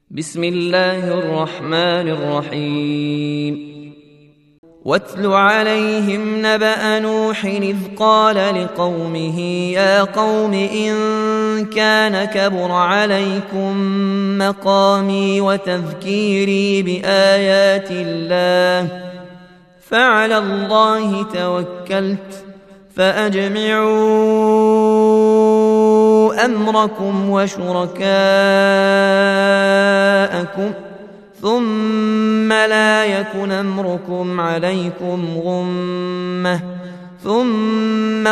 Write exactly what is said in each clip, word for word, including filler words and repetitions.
بسم الله الرحمن الرحيم واتل عليهم نبأ نوح إذ قال لقومه يا قوم إن كان كبر عليكم مقامي وتذكيري بآيات الله فعلى الله توكلت فأجمعوا أمركم وشركاءكم ثم لا يكن أمركم عليكم غمة ثم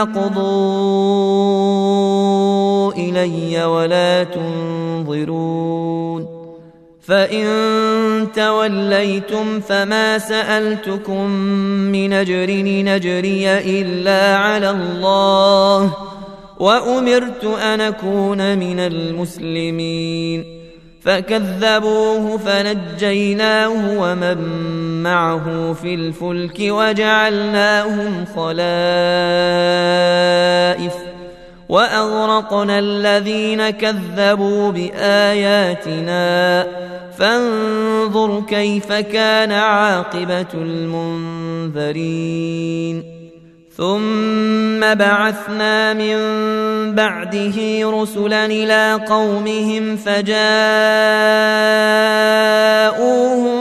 قضوا إلي ولا تنظرون فإن توليتم فما سألتكم من أجر نجري إلا على الله وأمرت أن أكون من المسلمين فكذبوه فنجيناه ومن معه في الفلك وجعلناهم خلائف وأغرقنا الذين كذبوا بآياتنا فانظر كيف كان عاقبة المنذرين ثم بعثنا من بعده رسلا إلى قومهم فجاءوهم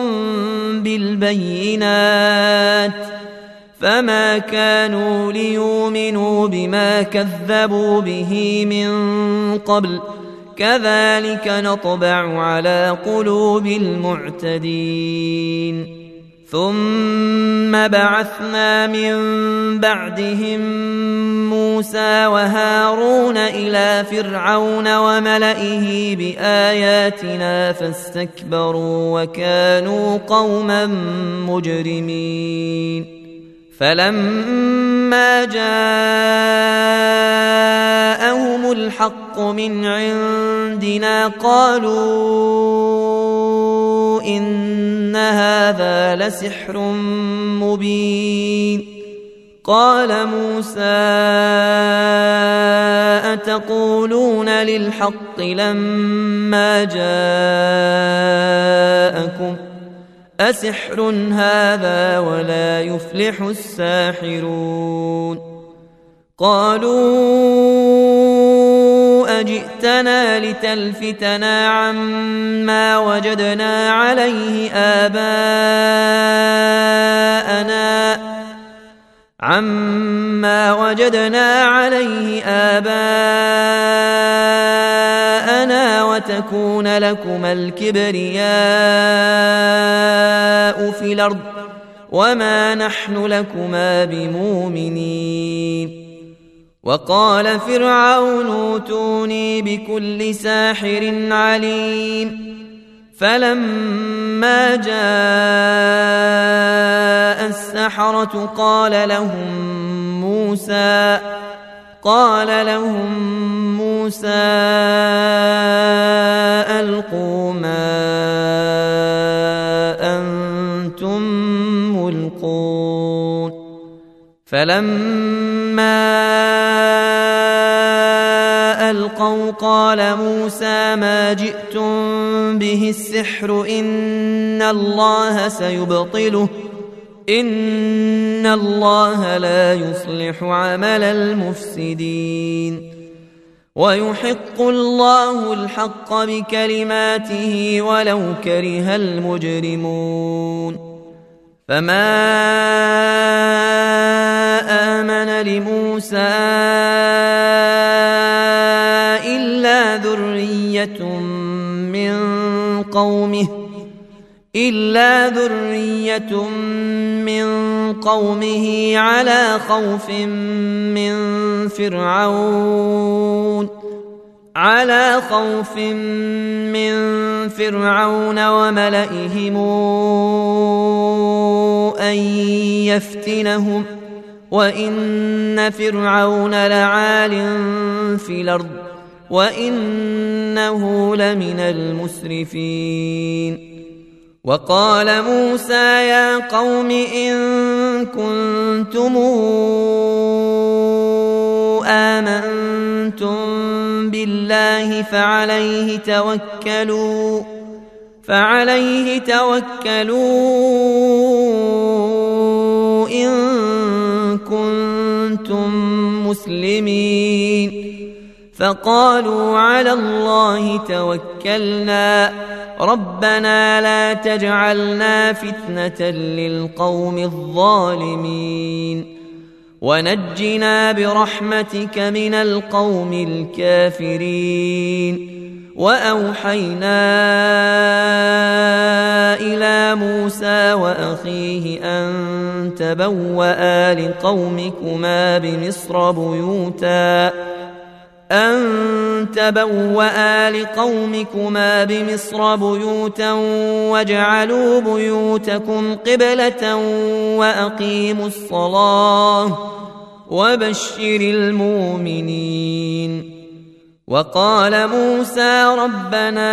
بالبينات فما كانوا ليؤمنوا بما كذبوا به من قبل كذلك نطبع على قلوب المعتدين ثم بعثنا من بعدهم موسى وهارون إلى فرعون وملئه بآياتنا فاستكبروا وكانوا قوما مجرمين فلما جاءهم الحق من عندنا قالوا إن هذا لسحر مبين قال موسى أتقولون للحق لما جاءكم أسحر هذا ولا يفلح الساحرون قالوا أجئتنا لتلفتنا عما وجدنا عليه آباءنا عما وجدنا عليه آباءنا وتكون لكما الكبرياء في الأرض وما نحن لكما بمؤمنين وقال فرعون ائتوني بكل ساحر عليم فلما جاء السحرة قال لهم موسى قال لهم موسى ألقوا ما أنتم ملقون فلما ألقوا قال موسى ما جئتم به السحر إن الله سيبطله إن الله لا يصلح عمل المفسدين ويحق الله الحق بكلماته ولو كره المجرمون فما آمن لموسى إلا ذرية من قومه إلا ذرية من قومه على خوف من فرعون على خوف من فرعون وملئهم أن يفتنهم وإن فرعون لعال في الأرض وإنه لمن المسرفين وقال موسى يا قوم إن كنتم آمنتم بالله فعليه توكلوا فعليه توكلوا إن كنتم مسلمين فقالوا على الله توكلنا ربنا لا تجعلنا فتنة للقوم الظالمين ونجنا برحمتك من القوم الكافرين وأوحينا إلى موسى وأخيه أن تبوأ لقومكما بمصر بيوتا أن تبوأ لقومكما بمصر بيوتا واجعلوا بيوتكم قبلة وأقيموا الصلاة وبشر المؤمنين وقال موسى ربنا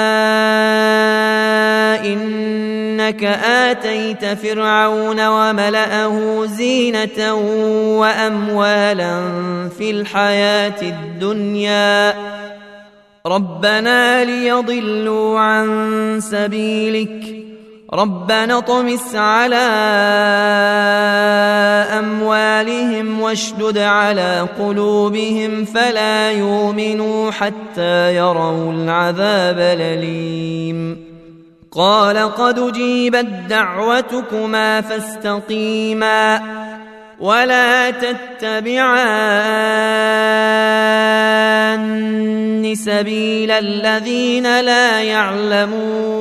إنك آتيت فرعون وملأه زينة وأموالا في الحياة الدنيا ربنا ليضلوا عن سبيلك ربنا اطمس على أموالهم واشدد على قلوبهم فلا يؤمنوا حتى يروا العذاب الأليم قال قد أجيبت دعوتكما فاستقيما ولا تتبعان سبيل الذين لا يعلمون